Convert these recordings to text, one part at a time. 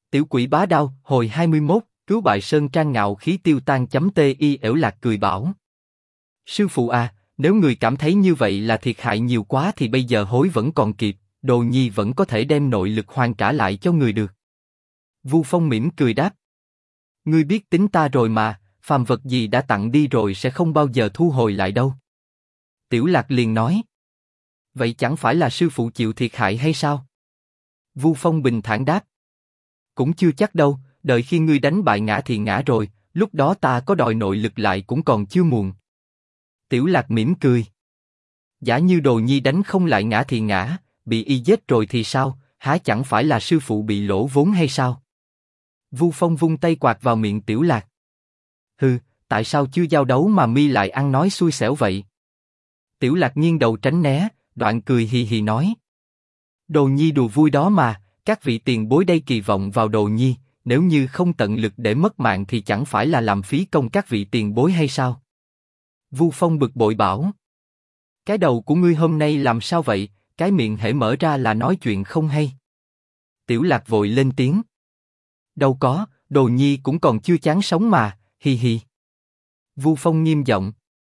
Tiểu quỷ bá đao, hồi 21, cứu bại sơn trang ngạo khí tiêu tan.ti ẻo lạc cười bảo. Sư phụ à, nếu người cảm thấy như vậy là thiệt hại nhiều quá thì bây giờ hối vẫn còn kịp, Đồ Nhi vẫn có thể đem nội lực hoàn trả lại cho người được. Vu Phong mỉm cười đáp. Ngươi biết tính ta rồi mà, phàm vật gì đã tặng đi rồi sẽ không bao giờ thu hồi lại đâu. Tiểu Lạc liền nói. Vậy chẳng phải là sư phụ chịu thiệt hại hay sao? Vu Phong bình thản đáp. Cũng chưa chắc đâu, đợi khi ngươi đánh bại Ngã thì Ngã rồi, lúc đó ta có đòi nội lực lại cũng còn chưa muộn. Tiểu Lạc mỉm cười. Giả như Đồ Nhi đánh không lại Ngã thì Ngã, bị y giết rồi thì sao, há chẳng phải là sư phụ bị lỗ vốn hay sao? Vu Phong vung tay quạt vào miệng Tiểu Lạc. Hừ, tại sao chưa giao đấu mà mi lại ăn nói xui xẻo vậy? Tiểu Lạc nghiêng đầu tránh né, đoạn cười hì hì nói. Đồ Nhi đùa vui đó mà, các vị tiền bối đây kỳ vọng vào Đồ Nhi, nếu như không tận lực để mất mạng thì chẳng phải là làm phí công các vị tiền bối hay sao? Vu Phong bực bội bảo. Cái đầu của ngươi hôm nay làm sao vậy, cái miệng hễ mở ra là nói chuyện không hay. Tiểu Lạc vội lên tiếng. Đâu có, Đồ Nhi cũng còn chưa chán sống mà, hi hi. Vu Phong nghiêm giọng.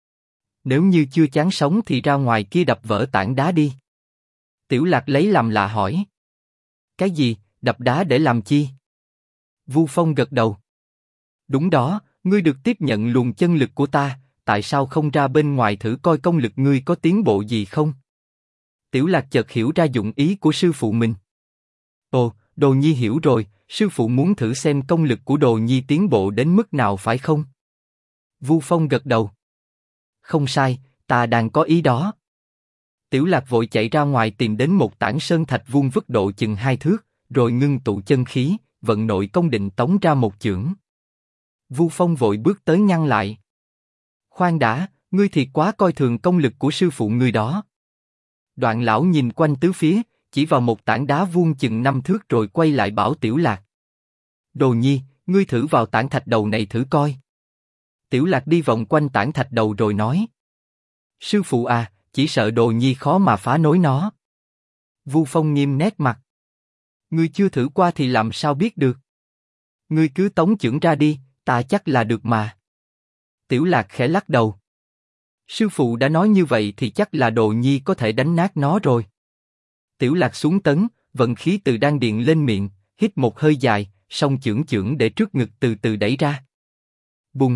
Nếu như chưa chán sống thì ra ngoài kia đập vỡ tảng đá đi. Tiểu Lạc lấy làm lạ hỏi. Cái gì, đập đá để làm chi? Vu Phong gật đầu. Đúng đó, ngươi được tiếp nhận luồng chân lực của ta, tại sao không ra bên ngoài thử coi công lực ngươi có tiến bộ gì không? Tiểu Lạc chợt hiểu ra dụng ý của sư phụ mình. Ồ, Đồ Nhi hiểu rồi, sư phụ muốn thử xem công lực của Đồ Nhi tiến bộ đến mức nào phải không? Vu Phong gật đầu. Không sai, ta đang có ý đó. Tiểu Lạc vội chạy ra ngoài tìm đến một tảng sơn thạch vuông vức độ chừng 2 thước, rồi ngưng tụ chân khí, vận nội công định tống ra một chưởng. Vu Phong vội bước tới ngăn lại. Khoan đã, ngươi thiệt quá coi thường công lực của sư phụ ngươi đó. Đoạn lão nhìn quanh tứ phía, chỉ vào một tảng đá vuông chừng 5 thước rồi quay lại bảo Tiểu Lạc. Đồ Nhi, ngươi thử vào tảng thạch đầu này thử coi. Tiểu Lạc đi vòng quanh tảng thạch đầu rồi nói. Sư phụ à, chỉ sợ Đồ Nhi khó mà phá nối nó. Vu Phong nghiêm nét mặt. Ngươi chưa thử qua thì làm sao biết được? Ngươi cứ tống chưởng ra đi, ta chắc là được mà. Tiểu Lạc khẽ lắc đầu. Sư phụ đã nói như vậy thì chắc là Đồ Nhi có thể đánh nát nó rồi. Tiểu Lạc xuống tấn, vận khí từ đan điền lên miệng, hít một hơi dài, song chưởng để trước ngực từ từ đẩy ra. Bùng!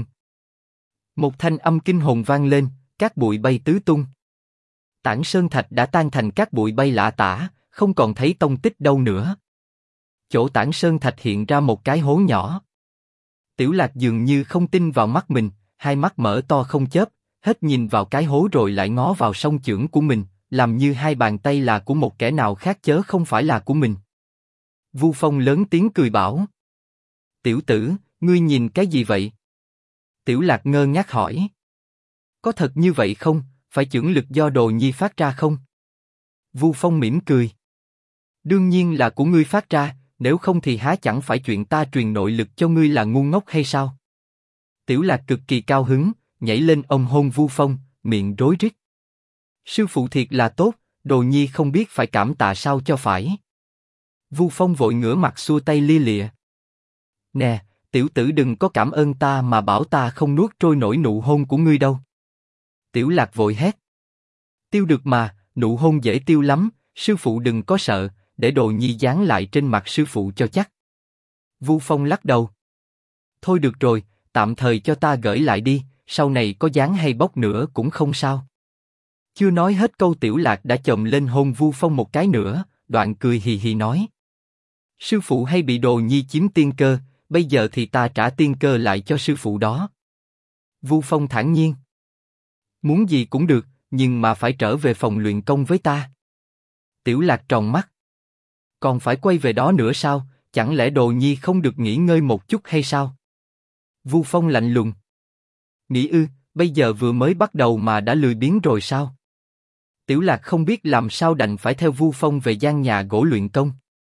Một thanh âm kinh hồn vang lên, cát bụi bay tứ tung. Tảng sơn thạch đã tan thành cát bụi bay lả tả, không còn thấy tông tích đâu nữa. Chỗ tảng sơn thạch hiện ra một cái hố nhỏ. Tiểu Lạc dường như không tin vào mắt mình, hai mắt mở to không chớp, hết nhìn vào cái hố rồi lại ngó vào song chưởng của mình, làm như hai bàn tay là của một kẻ nào khác chớ không phải là của mình. Vu Phong lớn tiếng cười bảo. Tiểu tử, ngươi nhìn cái gì vậy? Tiểu Lạc ngơ ngác hỏi. Có thật như vậy không, phải chưởng lực do Đồ Nhi phát ra không? Vu Phong mỉm cười. Đương nhiên là của ngươi phát ra, nếu không thì há chẳng phải chuyện ta truyền nội lực cho ngươi là ngu ngốc hay sao? Tiểu Lạc cực kỳ cao hứng, nhảy lên ôm hôn Vu Phong, miệng rối rít. Sư phụ thiệt là tốt, Đồ Nhi không biết phải cảm tạ sao cho phải. Vu Phong vội ngửa mặt xua tay lia lịa. Nè, tiểu tử đừng có cảm ơn ta mà bảo ta không nuốt trôi nổi nụ hôn của ngươi đâu. Tiểu Lạc vội hét. Tiêu được mà, nụ hôn dễ tiêu lắm, sư phụ đừng có sợ, để Đồ Nhi dán lại trên mặt sư phụ cho chắc. Vu Phong lắc đầu. Thôi được rồi, tạm thời cho ta gửi lại đi, sau này có dán hay bóc nữa cũng không sao. Chưa nói hết câu Tiểu Lạc đã chồm lên hôn Vu Phong một cái nữa, đoạn cười hì hì nói. Sư phụ hay bị Đồ Nhi chiếm tiên cơ, bây giờ thì ta trả tiên cơ lại cho sư phụ đó. Vu Phong thản nhiên. Muốn gì cũng được, nhưng mà phải trở về phòng luyện công với ta. Tiểu Lạc tròn mắt. Còn phải quay về đó nữa sao, chẳng lẽ Đồ Nhi không được nghỉ ngơi một chút hay sao? Vu Phong lạnh lùng. Nghỉ ư, bây giờ vừa mới bắt đầu mà đã lười biếng rồi sao? Tiểu Lạc không biết làm sao đành phải theo Vu Phong về gian nhà gỗ luyện công.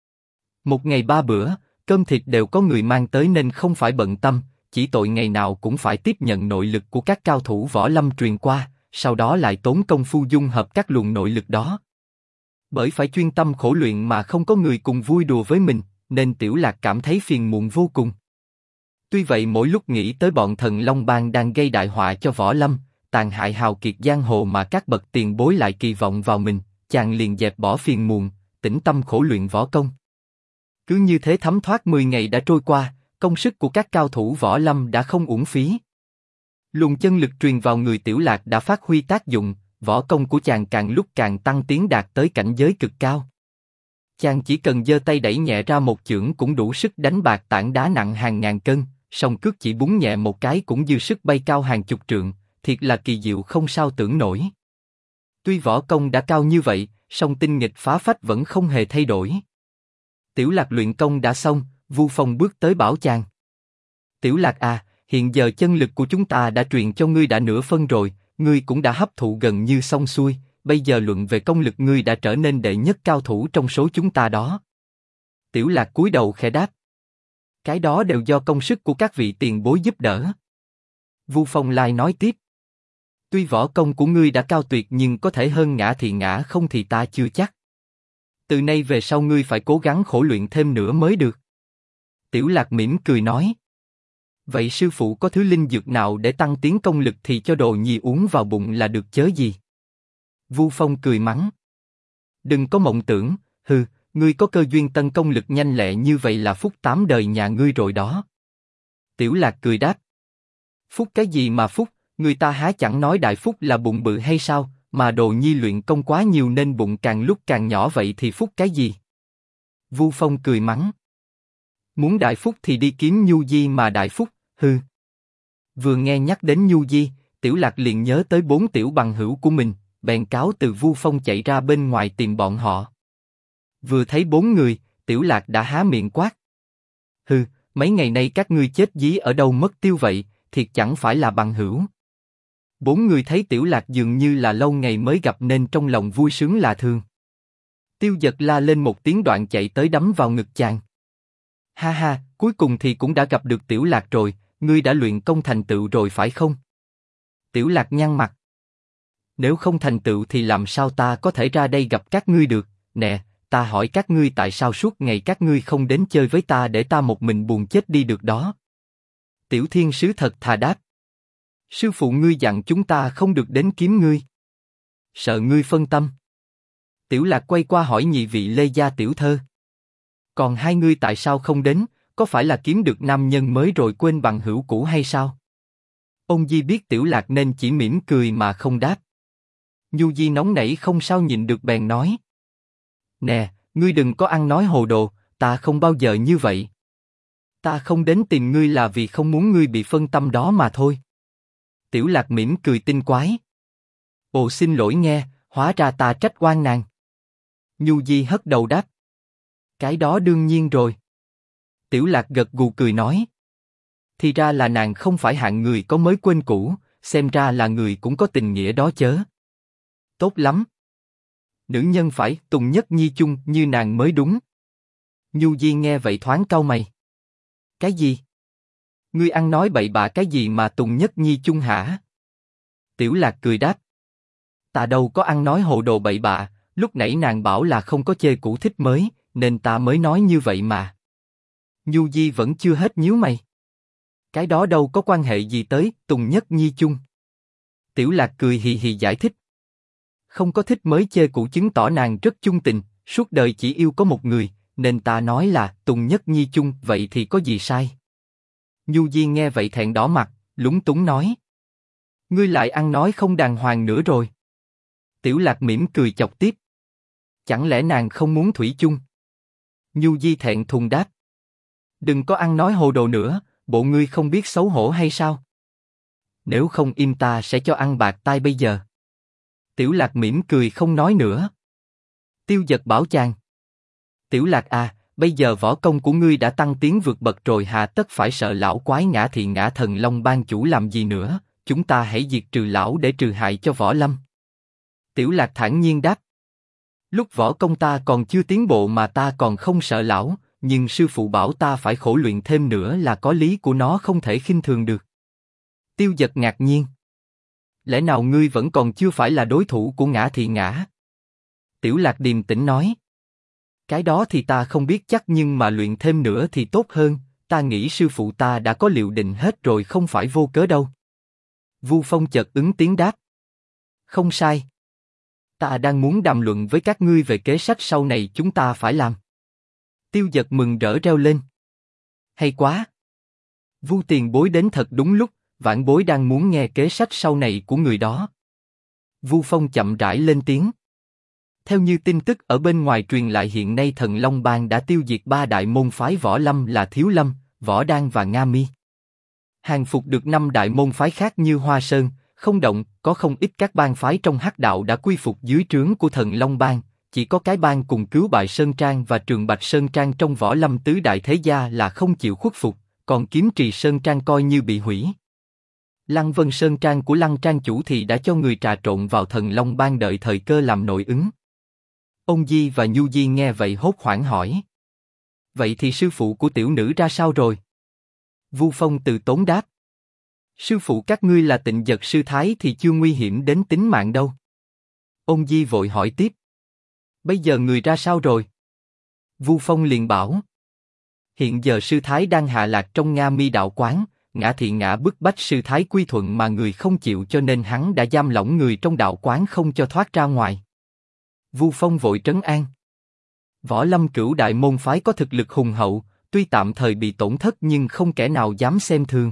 Một ngày 3 bữa, cơm thịt đều có người mang tới nên không phải bận tâm, chỉ tội ngày nào cũng phải tiếp nhận nội lực của các cao thủ võ lâm truyền qua, sau đó lại tốn công phu dung hợp các luồng nội lực đó. Bởi phải chuyên tâm khổ luyện mà không có người cùng vui đùa với mình, nên Tiểu Lạc cảm thấy phiền muộn vô cùng. Tuy vậy mỗi lúc nghĩ tới bọn thần Long Bang đang gây đại họa cho võ lâm, tàn hại hào kiệt giang hồ mà các bậc tiền bối lại kỳ vọng vào mình, chàng liền dẹp bỏ phiền muộn, tĩnh tâm khổ luyện võ công. Cứ như thế thấm thoát 10 ngày đã trôi qua, công sức của các cao thủ võ lâm đã không uổng phí. Luồng chân lực truyền vào người Tiểu Lạc đã phát huy tác dụng, võ công của chàng càng lúc càng tăng tiến đạt tới cảnh giới cực cao. Chàng chỉ cần giơ tay đẩy nhẹ ra một chưởng cũng đủ sức đánh bạc tảng đá nặng hàng ngàn cân, song cước chỉ búng nhẹ một cái cũng dư sức bay cao hàng chục trượng, thiệt là kỳ diệu không sao tưởng nổi. Tuy võ công đã cao như vậy, song tinh nghịch phá phách vẫn không hề thay đổi. Tiểu Lạc luyện công đã xong, Vu Phong bước tới bảo chàng. Tiểu Lạc à, hiện giờ chân lực của chúng ta đã truyền cho ngươi đã nửa phân rồi, ngươi cũng đã hấp thụ gần như xong xuôi, bây giờ luận về công lực ngươi đã trở nên đệ nhất cao thủ trong số chúng ta đó. Tiểu Lạc cúi đầu khẽ đáp. Cái đó đều do công sức của các vị tiền bối giúp đỡ. Vu Phong lại nói tiếp. Tuy võ công của ngươi đã cao tuyệt nhưng có thể hơn Ngã thì ngã không thì ta chưa chắc. Từ nay về sau ngươi phải cố gắng khổ luyện thêm nữa mới được. Tiểu Lạc mỉm cười nói. Vậy sư phụ có thứ linh dược nào để tăng tiến công lực thì cho Đồ Nhi uống vào bụng là được chớ gì? Vu Phong cười mắng. Đừng có mộng tưởng, hừ, ngươi có cơ duyên tân công lực nhanh lẹ như vậy là phúc 8 đời nhà ngươi rồi đó. Tiểu Lạc cười đáp. Phúc cái gì mà phúc, người ta há chẳng nói đại phúc là bụng bự hay sao, mà Đồ Nhi luyện công quá nhiều nên bụng càng lúc càng nhỏ vậy thì phúc cái gì? Vu Phong cười mắng. Muốn đại phúc thì đi kiếm Nhu Di mà đại phúc, hừ. Vừa nghe nhắc đến Nhu Di, Tiểu Lạc liền nhớ tới 4 tiểu bằng hữu của mình, bèn cáo từ Vu Phong chạy ra bên ngoài tìm bọn họ. Vừa thấy 4 người, Tiểu Lạc đã há miệng quát. Hừ, mấy ngày nay các ngươi chết dí ở đâu mất tiêu vậy, thiệt chẳng phải là bằng hữu. 4 người thấy Tiểu Lạc dường như là lâu ngày mới gặp nên trong lòng vui sướng lạ thường. Tiêu Dật la lên một tiếng đoạn chạy tới đấm vào ngực chàng. Ha ha, cuối cùng thì cũng đã gặp được Tiểu Lạc rồi, ngươi đã luyện công thành tựu rồi phải không? Tiểu Lạc nhăn mặt. Nếu không thành tựu thì làm sao ta có thể ra đây gặp các ngươi được, nè, ta hỏi các ngươi tại sao suốt ngày các ngươi không đến chơi với ta để ta một mình buồn chết đi được đó. Tiểu Thiên Sứ thật thà đáp. Sư phụ ngươi dặn chúng ta không được đến kiếm ngươi. Sợ ngươi phân tâm. Tiểu Lạc quay qua hỏi nhị vị Lê gia tiểu thơ. Còn hai ngươi tại sao không đến, có phải là kiếm được nam nhân mới rồi quên bằng hữu cũ hay sao? Ông Di biết Tiểu Lạc nên chỉ mỉm cười mà không đáp. Nhu Di nóng nảy không sao nhịn được bèn nói. Nè, ngươi đừng có ăn nói hồ đồ, ta không bao giờ như vậy. Ta không đến tìm ngươi là vì không muốn ngươi bị phân tâm đó mà thôi. Tiểu Lạc mỉm cười tinh quái. Ồ xin lỗi nghe, hóa ra ta trách oan nàng. Nhu Di hất đầu đáp. Cái đó đương nhiên rồi. Tiểu Lạc gật gù cười nói. Thì ra là nàng không phải hạng người có mới quên cũ, xem ra là người cũng có tình nghĩa đó chớ. Tốt lắm. Nữ nhân phải tùng nhất nhi chung như nàng mới đúng. Nhu Di nghe vậy thoáng cau mày. Cái gì? Ngươi ăn nói bậy bạ cái gì mà tùng nhất nhi chung hả? Tiểu Lạc cười đáp. Ta đâu có ăn nói hồ đồ bậy bạ, lúc nãy nàng bảo là không có chê cũ thích mới, nên ta mới nói như vậy mà. Nhu Di vẫn chưa hết nhíu mày. Cái đó đâu có quan hệ gì tới tùng nhất nhi chung. Tiểu Lạc cười hì hì giải thích. Không có thích mới chê cũ chứng tỏ nàng rất chung tình, suốt đời chỉ yêu có một người, nên ta nói là tùng nhất nhi chung, vậy thì có gì sai? Nhu Di nghe vậy thẹn đỏ mặt, lúng túng nói. Ngươi lại ăn nói không đàng hoàng nữa rồi. Tiểu Lạc mỉm cười chọc tiếp. Chẳng lẽ nàng không muốn thủy chung? Nhu Di thẹn thùng đáp. Đừng có ăn nói hồ đồ nữa, bộ ngươi không biết xấu hổ hay sao? Nếu không im ta sẽ cho ăn bạc tai bây giờ. Tiểu Lạc mỉm cười không nói nữa. Tiêu Dật bảo chàng. Tiểu Lạc à, bây giờ võ công của ngươi đã tăng tiến vượt bậc rồi, hà tất phải sợ lão quái Ngã Thị Ngã Thần Long Bang chủ làm gì nữa, chúng ta hãy diệt trừ lão để trừ hại cho võ lâm. Tiểu Lạc thản nhiên đáp. Lúc võ công ta còn chưa tiến bộ mà ta còn không sợ lão, nhưng sư phụ bảo ta phải khổ luyện thêm nữa là có lý của nó không thể khinh thường được. Tiêu Dật ngạc nhiên. Lẽ nào ngươi vẫn còn chưa phải là đối thủ của Ngã Thị Ngã? Tiểu Lạc điềm tĩnh nói. Cái đó thì ta không biết chắc nhưng mà luyện thêm nữa thì tốt hơn, ta nghĩ sư phụ ta đã có liệu định hết rồi không phải vô cớ đâu. Vu Phong chợt ứng tiếng đáp. Không sai. Ta đang muốn đàm luận với các ngươi về kế sách sau này chúng ta phải làm. Tiêu Dật mừng rỡ reo lên. Hay quá. Vu tiền bối đến thật đúng lúc, vãn bối đang muốn nghe kế sách sau này của người đó. Vu Phong chậm rãi lên tiếng. Theo như tin tức ở bên ngoài truyền lại hiện nay Thần Long Bang đã tiêu diệt 3 đại môn phái võ lâm là Thiếu Lâm, Võ Đan và Nga Mi. Hàng phục được 5 đại môn phái khác như Hoa Sơn, Không Động, có không ít các bang phái trong hắc đạo đã quy phục dưới trướng của Thần Long Bang, chỉ có cái bang cùng Cứu Bại Sơn Trang và Trường Bạch Sơn Trang trong võ lâm tứ đại thế gia là không chịu khuất phục, còn Kiếm Trì Sơn Trang coi như bị hủy. Lăng Vân Sơn Trang của Lăng Trang chủ thì đã cho người trà trộn vào Thần Long Bang đợi thời cơ làm nội ứng. Ông Di và Nhu Di nghe vậy hốt hoảng hỏi. Vậy thì sư phụ của tiểu nữ ra sao rồi? Vu Phong từ tốn đáp. Sư phụ các ngươi là Tịnh Dật sư thái thì chưa nguy hiểm đến tính mạng đâu. Ông Di vội hỏi tiếp. Bây giờ người ra sao rồi? Vu Phong liền bảo. Hiện giờ sư thái đang hạ lạc trong Nga Mi đạo quán, Ngã Thị Ngã bức bách sư thái quy thuận mà người không chịu cho nên hắn đã giam lỏng người trong đạo quán không cho thoát ra ngoài. Vu Phong vội trấn an. Võ lâm cửu đại môn phái có thực lực hùng hậu, tuy tạm thời bị tổn thất nhưng không kẻ nào dám xem thường.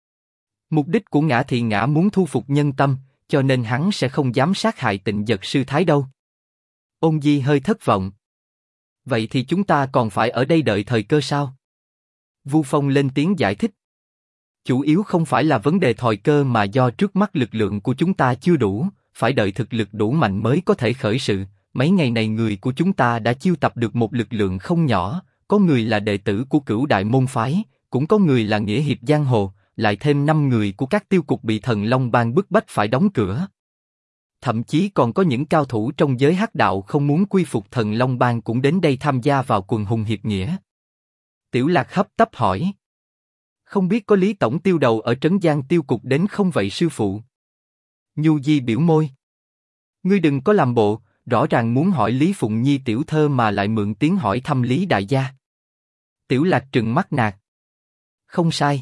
Mục đích của Ngã Thị Ngã muốn thu phục nhân tâm, cho nên hắn sẽ không dám sát hại Tịnh Dật sư thái đâu. Ôn Di hơi thất vọng. Vậy thì chúng ta còn phải ở đây đợi thời cơ sao? Vu Phong lên tiếng giải thích. Chủ yếu không phải là vấn đề thời cơ mà do trước mắt lực lượng của chúng ta chưa đủ, phải đợi thực lực đủ mạnh mới có thể khởi sự. Mấy ngày này người của chúng ta đã chiêu tập được một lực lượng không nhỏ, có người là đệ tử của cửu đại môn phái, cũng có người là nghĩa hiệp giang hồ, lại thêm 5 người của các tiêu cục bị Thần Long Bang bức bách phải đóng cửa. Thậm chí còn có những cao thủ trong giới hắc đạo không muốn quy phục Thần Long Bang cũng đến đây tham gia vào quần hùng hiệp nghĩa. Tiểu Lạc hấp tấp hỏi. Không biết có Lý Tổng tiêu đầu ở Trấn Giang tiêu cục đến không vậy sư phụ? Nhu Di biểu môi. Ngươi đừng có làm bộ, rõ ràng muốn hỏi Lý Phụng Nhi tiểu thơ mà lại mượn tiếng hỏi thăm Lý đại gia. Tiểu Lạc trừng mắt nạt. Không sai.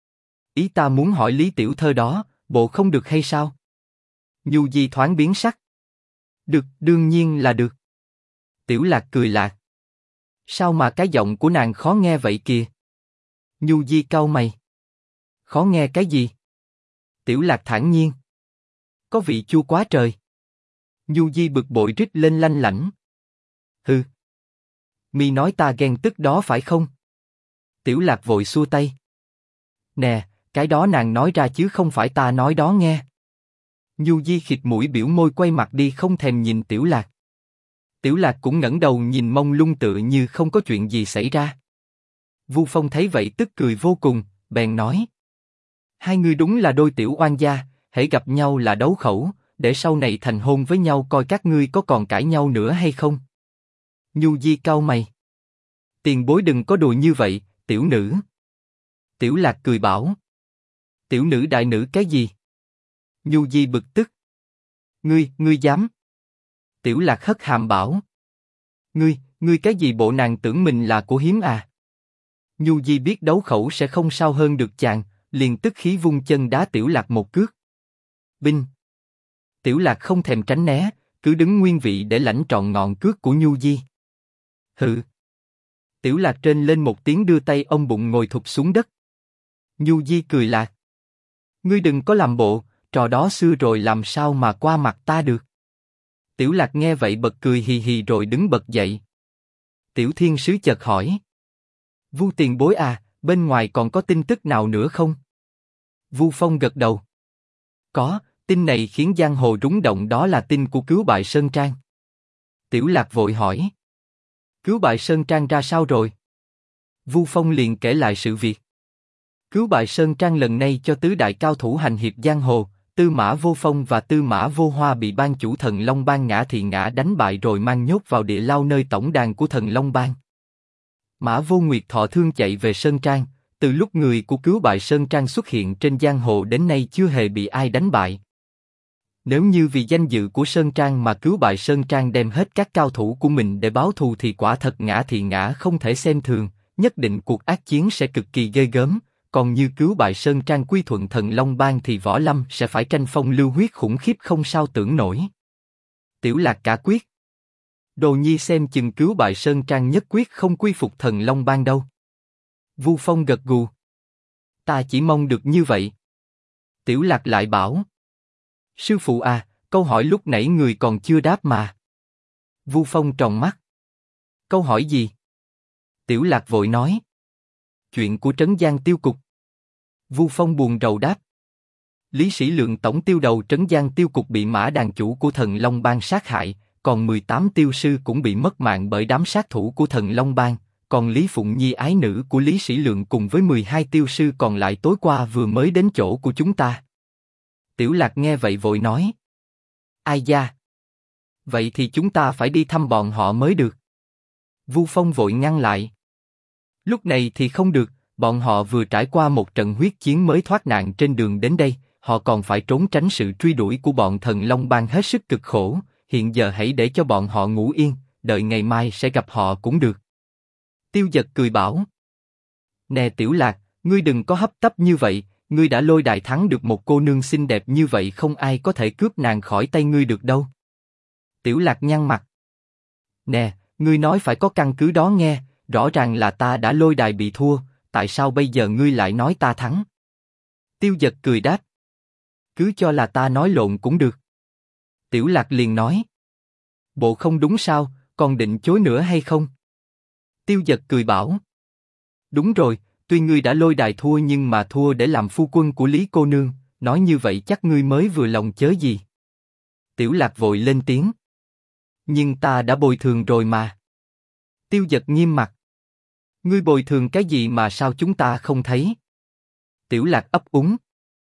Ý ta muốn hỏi Lý tiểu thơ đó, bộ không được hay sao? Nhu Di thoáng biến sắc. Được, đương nhiên là được. Tiểu Lạc cười lạc. Sao mà cái giọng của nàng khó nghe vậy kìa? Nhu Di cau mày. Khó nghe cái gì? Tiểu Lạc thản nhiên. Có vị chua quá trời. Nhu Di bực bội rít lên lanh lảnh. Hừ. Mi nói ta ghen tức đó phải không? Tiểu Lạc vội xua tay. Nè, cái đó nàng nói ra chứ không phải ta nói đó nghe. Nhu Di khịt mũi biểu môi quay mặt đi không thèm nhìn Tiểu Lạc. Tiểu Lạc cũng ngẩng đầu nhìn mông lung tựa như không có chuyện gì xảy ra. Vu Phong thấy vậy tức cười vô cùng, bèn nói. Hai người đúng là đôi tiểu oan gia, hễ gặp nhau là đấu khẩu, để sau này thành hôn với nhau coi các ngươi có còn cãi nhau nữa hay không. Nhu Di cau mày. Tiền bối đừng có đùa như vậy, tiểu nữ. Tiểu Lạc cười bảo. Tiểu nữ đại nữ cái gì? Nhu Di bực tức. Ngươi dám? Tiểu Lạc hất hàm bảo. Ngươi cái gì bộ nàng tưởng mình là của hiếm à? Nhu Di biết đấu khẩu sẽ không sao hơn được chàng, liền tức khí vung chân đá Tiểu Lạc một cước. Binh. Tiểu Lạc không thèm tránh né, cứ đứng nguyên vị để lãnh trọn ngọn cước của Nhu Di. Hừ. Tiểu Lạc trên lên một tiếng đưa tay ôm bụng ngồi thụp xuống đất. Nhu Di cười lạc. Ngươi đừng có làm bộ, trò đó xưa rồi làm sao mà qua mặt ta được. Tiểu Lạc nghe vậy bật cười hì hì rồi đứng bật dậy. Tiểu Thiên Sứ chợt hỏi. Vu tiền bối à, bên ngoài còn có tin tức nào nữa không? Vu Phong gật đầu. Có, tin này khiến giang hồ rúng động đó là tin của Cứu Bại Sơn Trang. Tiểu Lạc vội hỏi. Cứu Bại Sơn Trang ra sao rồi? Vu Phong liền kể lại sự việc. Cứu Bại Sơn Trang lần này cho tứ đại cao thủ hành hiệp giang hồ, Tư Mã Vô Phong và Tư Mã Vô Hoa bị ban chủ Thần Long Bang Ngã Thị Ngã đánh bại rồi mang nhốt vào địa lao nơi tổng đàn của Thần Long Bang. Mã Vô Nguyệt thọ thương chạy về Sơn Trang, từ lúc người của Cứu Bại Sơn Trang xuất hiện trên giang hồ đến nay chưa hề bị ai đánh bại. Nếu như vì danh dự của Sơn Trang mà cứu bại Sơn Trang đem hết các cao thủ của mình để báo thù thì quả thật ngã thị ngã không thể xem thường, nhất định cuộc ác chiến sẽ cực kỳ ghê gớm, còn như cứu bại Sơn Trang quy thuận Thần Long Bang thì Võ Lâm sẽ phải tranh phong lưu huyết khủng khiếp không sao tưởng nổi. Tiểu Lạc cả quyết. Đồ Nhi xem chừng cứu bại Sơn Trang nhất quyết không quy phục Thần Long Bang đâu. Vu Phong gật gù. Ta chỉ mong được như vậy. Tiểu Lạc lại bảo. Sư phụ à, câu hỏi lúc nãy người còn chưa đáp mà. Vu Phong tròn mắt. Câu hỏi gì? Tiểu Lạc vội nói. Chuyện của Trấn Giang Tiêu Cục. Vu Phong buồn rầu đáp. Lý Sĩ Lượng tổng tiêu đầu Trấn Giang Tiêu Cục bị Mã đàn chủ của Thần Long Bang sát hại, còn 18 tiêu sư cũng bị mất mạng bởi đám sát thủ của Thần Long Bang, còn Lý Phụng Nhi ái nữ của Lý Sĩ Lượng cùng với 12 tiêu sư còn lại tối qua vừa mới đến chỗ của chúng ta. Tiểu Lạc nghe vậy vội nói. Ai da? Vậy thì chúng ta phải đi thăm bọn họ mới được. Vu Phong vội ngăn lại. Lúc này thì không được, bọn họ vừa trải qua một trận huyết chiến mới thoát nạn trên đường đến đây, họ còn phải trốn tránh sự truy đuổi của bọn Thần Long Bang hết sức cực khổ, hiện giờ hãy để cho bọn họ ngủ yên, đợi ngày mai sẽ gặp họ cũng được. Tiêu Dật cười bảo. Nè Tiểu Lạc, ngươi đừng có hấp tấp như vậy, ngươi đã lôi đài thắng được một cô nương xinh đẹp như vậy không ai có thể cướp nàng khỏi tay ngươi được đâu. Tiểu Lạc nhăn mặt. Nè, ngươi nói phải có căn cứ đó nghe, rõ ràng là ta đã lôi đài bị thua, tại sao bây giờ ngươi lại nói ta thắng? Tiêu Dật cười đáp. Cứ cho là ta nói lộn cũng được. Tiểu Lạc liền nói. Bộ không đúng sao, còn định chối nữa hay không? Tiêu Dật cười bảo. Đúng rồi, tuy ngươi đã lôi đài thua nhưng mà thua để làm phu quân của Lý cô nương, nói như vậy chắc ngươi mới vừa lòng chớ gì. Tiểu Lạc vội lên tiếng. Nhưng ta đã bồi thường rồi mà. Tiêu Dật nghiêm mặt. Ngươi bồi thường cái gì mà sao chúng ta không thấy? Tiểu Lạc ấp úng.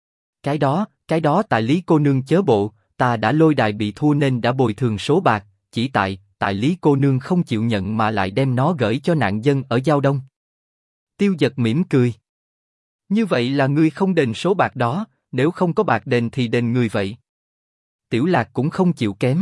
Cái đó tại Lý cô nương chớ bộ, ta đã lôi đài bị thua nên đã bồi thường số bạc, chỉ tại Lý cô nương không chịu nhận mà lại đem nó gửi cho nạn dân ở Giao Đông. Tiêu Dật mỉm cười. Như vậy là ngươi không đền số bạc đó, nếu không có bạc đền thì đền người vậy. Tiểu Lạc cũng không chịu kém.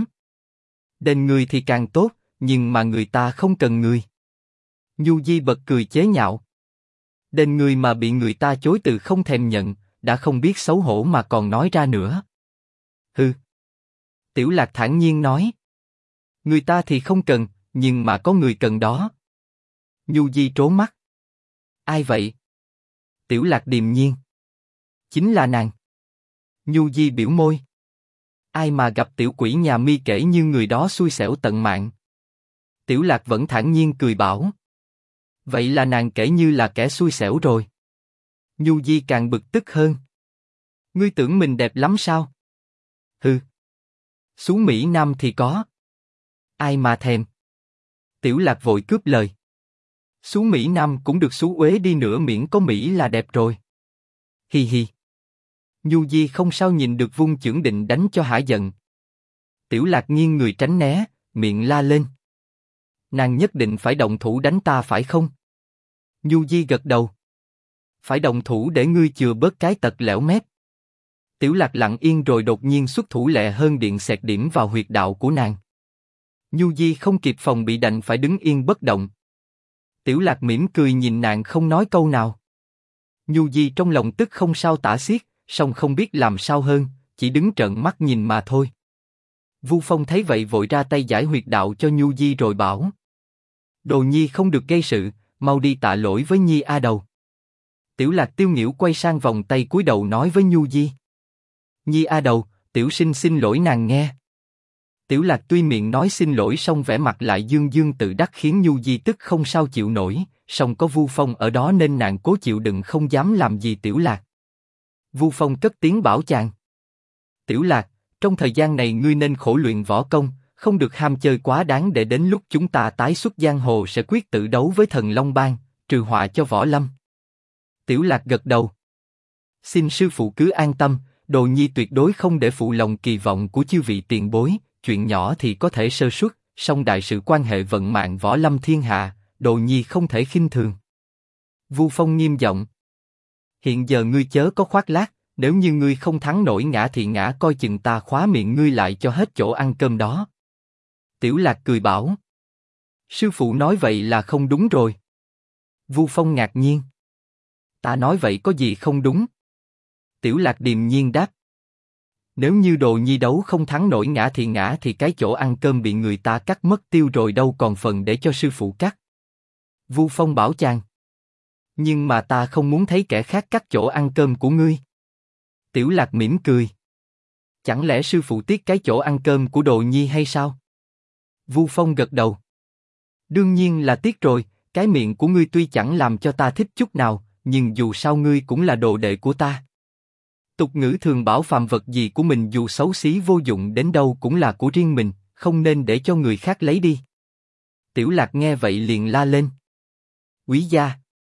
Đền người thì càng tốt, nhưng mà người ta không cần người. Nhu Di bật cười chế nhạo. Đền người mà bị người ta chối từ không thèm nhận, đã không biết xấu hổ mà còn nói ra nữa. Hừ. Tiểu Lạc thản nhiên nói. Người ta thì không cần, nhưng mà có người cần đó. Nhu Di trố mắt. Ai vậy? Tiểu Lạc điềm nhiên. Chính là nàng. Nhu Di biểu môi. Ai mà gặp tiểu quỷ nhà mi kể như người đó xui xẻo tận mạng. Tiểu Lạc vẫn thản nhiên cười bảo. Vậy là nàng kể như là kẻ xui xẻo rồi. Nhu Di càng bực tức hơn. Ngươi tưởng mình đẹp lắm sao? Hừ. Xú Mỹ Nam thì có. Ai mà thèm. Tiểu Lạc vội cướp lời. Xú Mỹ Nam cũng được xú uế đi nữa miễn có Mỹ là đẹp rồi. Hi hi. Nhu Di không sao nhìn được vung chưởng định đánh cho hả giận. Tiểu Lạc nghiêng người tránh né, miệng la lên. Nàng nhất định phải động thủ đánh ta phải không? Nhu Di gật đầu. Phải động thủ để ngươi chừa bớt cái tật lẻo mép. Tiểu Lạc lặng yên rồi đột nhiên xuất thủ lẹ hơn điện xẹt điểm vào huyệt đạo của nàng. Nhu Di không kịp phòng bị đành phải đứng yên bất động. Tiểu Lạc mỉm cười nhìn nàng không nói câu nào. Nhu Di trong lòng tức không sao tả xiết, song không biết làm sao hơn, chỉ đứng trợn mắt nhìn mà thôi. Vu Phong thấy vậy vội ra tay giải huyệt đạo cho Nhu Di rồi bảo. Đồ Nhi không được gây sự, mau đi tạ lỗi với Nhi A Đầu. Tiểu Lạc tiêu nghỉu quay sang vòng tay cúi đầu nói với Nhu Di. Nhi A Đầu, tiểu sinh xin lỗi nàng nghe. Tiểu Lạc tuy miệng nói xin lỗi song vẻ mặt lại dương dương tự đắc khiến Nhu Di tức không sao chịu nổi, song có Vu Phong ở đó nên nàng cố chịu đựng không dám làm gì Tiểu Lạc. Vu Phong cất tiếng bảo chàng. Tiểu Lạc, trong thời gian này ngươi nên khổ luyện võ công, không được ham chơi quá đáng để đến lúc chúng ta tái xuất giang hồ sẽ quyết tử đấu với Thần Long Bang, trừ họa cho võ lâm. Tiểu Lạc gật đầu. Xin sư phụ cứ an tâm, Đồ Nhi tuyệt đối không để phụ lòng kỳ vọng của chư vị tiền bối, chuyện nhỏ thì có thể sơ suất, song đại sự quan hệ vận mạng võ lâm thiên hạ, Đồ Nhi không thể khinh thường. Vu Phong nghiêm giọng. Hiện giờ ngươi chớ có khoác lác, Nếu như ngươi không thắng nổi ngã thì ngã coi chừng ta khóa miệng ngươi lại cho hết chỗ ăn cơm đó. Tiểu Lạc cười bảo. Sư phụ nói vậy là không đúng rồi. Vu Phong ngạc nhiên. Ta nói vậy có gì không đúng? Tiểu Lạc điềm nhiên đáp. Nếu như Đồ Nhi đấu không thắng nổi ngã thì cái chỗ ăn cơm bị người ta cắt mất tiêu rồi đâu còn phần để cho sư phụ cắt. Vu Phong bảo chàng. Nhưng mà ta không muốn thấy kẻ khác cắt chỗ ăn cơm của ngươi. Tiểu Lạc mỉm cười. Chẳng lẽ sư phụ tiếc cái chỗ ăn cơm của Đồ Nhi hay sao? Vu Phong gật đầu. Đương nhiên là tiếc rồi, cái miệng của ngươi tuy chẳng làm cho ta thích chút nào, nhưng dù sao ngươi cũng là đồ đệ của ta. Tục ngữ thường bảo phàm vật gì của mình dù xấu xí vô dụng đến đâu cũng là của riêng mình, không nên để cho người khác lấy đi. Tiểu Lạc nghe vậy liền la lên. Quý gia!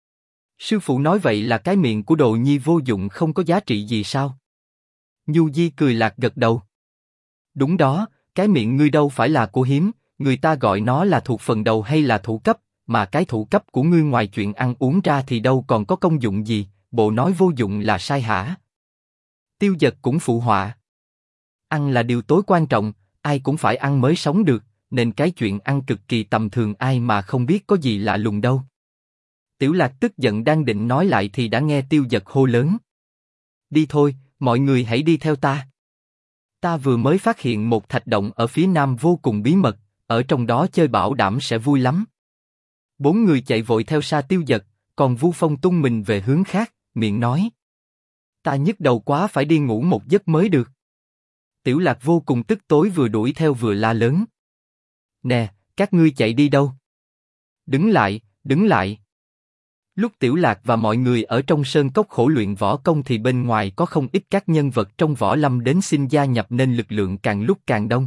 Sư phụ nói vậy là cái miệng của Đồ Nhi vô dụng không có giá trị gì sao? Nhu Di cười lạc gật đầu. Đúng đó, cái miệng ngươi đâu phải là của hiếm, người ta gọi nó là thuộc phần đầu hay là thủ cấp, mà cái thủ cấp của ngươi ngoài chuyện ăn uống ra thì đâu còn có công dụng gì, bộ nói vô dụng là sai hả? Tiêu Dật cũng phụ họa. Ăn là điều tối quan trọng, ai cũng phải ăn mới sống được, nên cái chuyện ăn cực kỳ tầm thường ai mà không biết có gì lạ lùng đâu. Tiểu Lạc tức giận đang định nói lại thì đã nghe Tiêu Dật hô lớn. Đi thôi, mọi người hãy đi theo ta. Ta vừa mới phát hiện một thạch động ở phía nam vô cùng bí mật, ở trong đó chơi bảo đảm sẽ vui lắm. Bốn người chạy vội theo sau Tiêu Dật, còn Vu Phong tung mình về hướng khác, miệng nói. Ta nhức đầu quá phải đi ngủ một giấc mới được. Tiểu Lạc vô cùng tức tối vừa đuổi theo vừa la lớn. Nè, các ngươi chạy đi đâu? Đứng lại, đứng lại. Lúc Tiểu Lạc và mọi người ở trong sơn cốc khổ luyện võ công thì bên ngoài có không ít các nhân vật trong võ lâm đến xin gia nhập nên lực lượng càng lúc càng đông.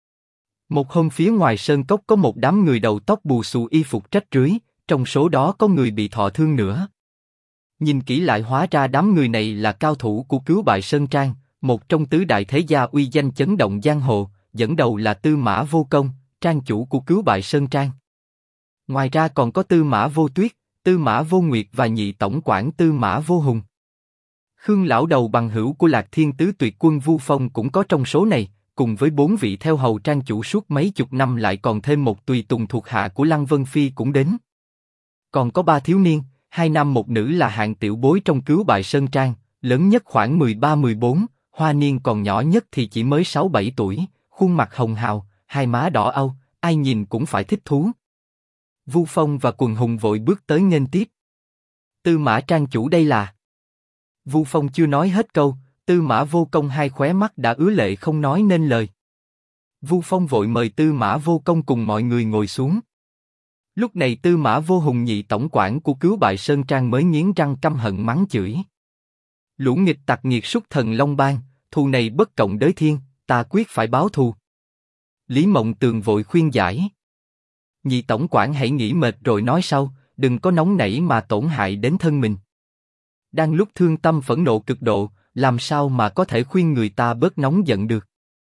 Một hôm phía ngoài sơn cốc có một đám người đầu tóc bù xù y phục rách rưới, trong số đó có người bị thọ thương nữa. Nhìn kỹ lại hóa ra đám người này là cao thủ của Cứu Bại Sơn Trang, một trong tứ đại thế gia uy danh chấn động giang hồ, dẫn đầu là Tư Mã Vô Công, trang chủ của Cứu Bại Sơn Trang. Ngoài ra còn có Tư Mã Vô Tuyết, Tư Mã Vô Nguyệt và nhị tổng quản Tư Mã Vô Hùng. Khương lão đầu bằng hữu của Lạc Thiên Tứ Tuyệt Quân Vu Phong cũng có trong số này, cùng với 4 vị theo hầu trang chủ suốt mấy chục năm lại còn thêm một tùy tùng thuộc hạ của Lăng Vân Phi cũng đến. Còn có 3 thiếu niên, 2 nam 1 nữ là hạng tiểu bối trong Cứu Bại Sơn Trang, lớn nhất khoảng 13-14, hoa niên còn nhỏ nhất thì chỉ mới 6-7 tuổi, khuôn mặt hồng hào, hai má đỏ âu, ai nhìn cũng phải thích thú. Vu Phong và Quần Hùng vội bước tới nghênh tiếp. Tư Mã trang chủ đây là. Vu Phong chưa nói hết câu, Tư Mã Vô Công hai khóe mắt đã ứa lệ không nói nên lời. Vu Phong vội mời Tư Mã Vô Công cùng mọi người ngồi xuống. Lúc này Tư Mã Vô Hùng nhị tổng quản của Cứu Bại Sơn Trang mới nghiến răng căm hận mắng chửi. Lũ nghịch tặc nghiệt súc thần Long Bang, thù này bất cộng đới thiên, ta quyết phải báo thù. Lý Mộng Tường vội khuyên giải. Nhị tổng quản hãy nghỉ mệt rồi nói sau, đừng có nóng nảy mà tổn hại đến thân mình. Đang lúc thương tâm phẫn nộ cực độ, làm sao mà có thể khuyên người ta bớt nóng giận được.